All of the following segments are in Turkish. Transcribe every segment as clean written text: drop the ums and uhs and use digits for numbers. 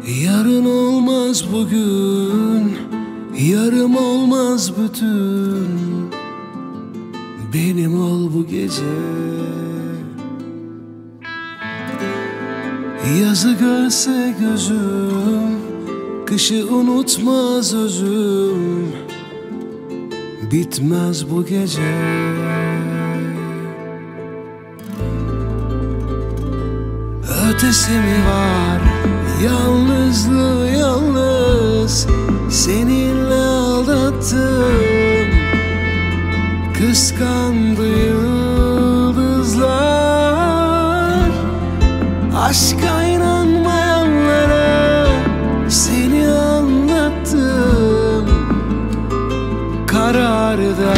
Yarın olmaz bugün, yarım olmaz bütün. Benim ol bu gece. Yazı görse gözüm, kışı unutmaz özüm. Bitmez bu gece. Ötesi mi var? Yalnızlığı yalnız seninle aldattım. Kıskandı yıldızlar, aşka inanmayanlara seni anlattım. Kararda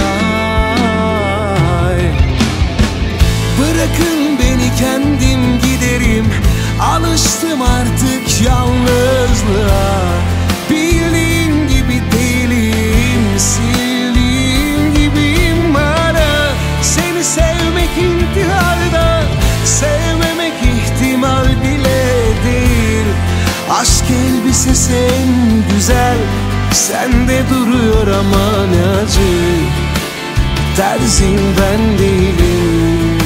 bırakın beni kendim giderim. Alıştım artık yalnızlığa. Bildiğin gibi değilim, sildiğin gibiyim hala. Seni sevmek intiharda, sevmemek ihtimal bile değil. Aşk elbisesi en güzel, sende duruyor ama ne acı. Terzin ben değilim.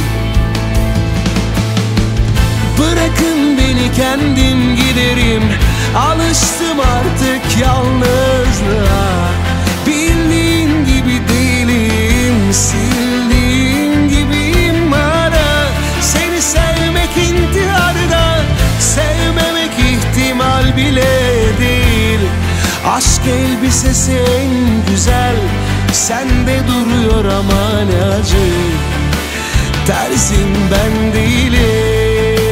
Bırakın beni kendim giderim. Alıştım artık yalnızlığa. Bildiğin gibi değilim, sildiğin gibiyim hala. Seni sevmek intiharda, sevmemek ihtimal bile değil. Aşk elbisesi en güzel, sende duruyor ama ne acı. Terzin ben değilim.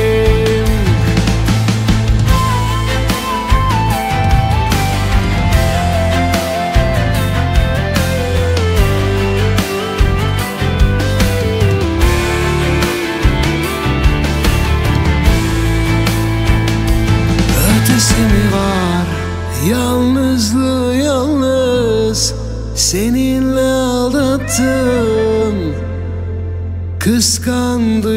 Ötesi mi var? Yalnızlığı yalnız seninle aldattım. Kıskandı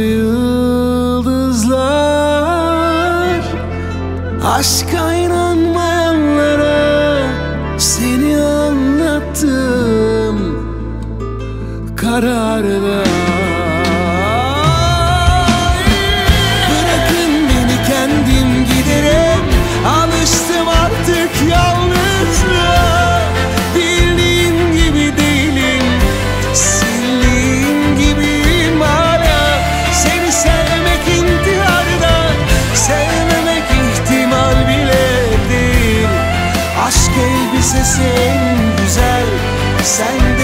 yıldızlar, aşka inanmayanlara seni anlattım. Kararda bırakın beni kendim giderim. Alıştım artık yalnızlığa. Bildiğin gibi değilim, sildiğin gibiyim hala. Seni sevmek intiharda, sevmemek ihtimal bile değil. Aşk elbisesi en güzel, sende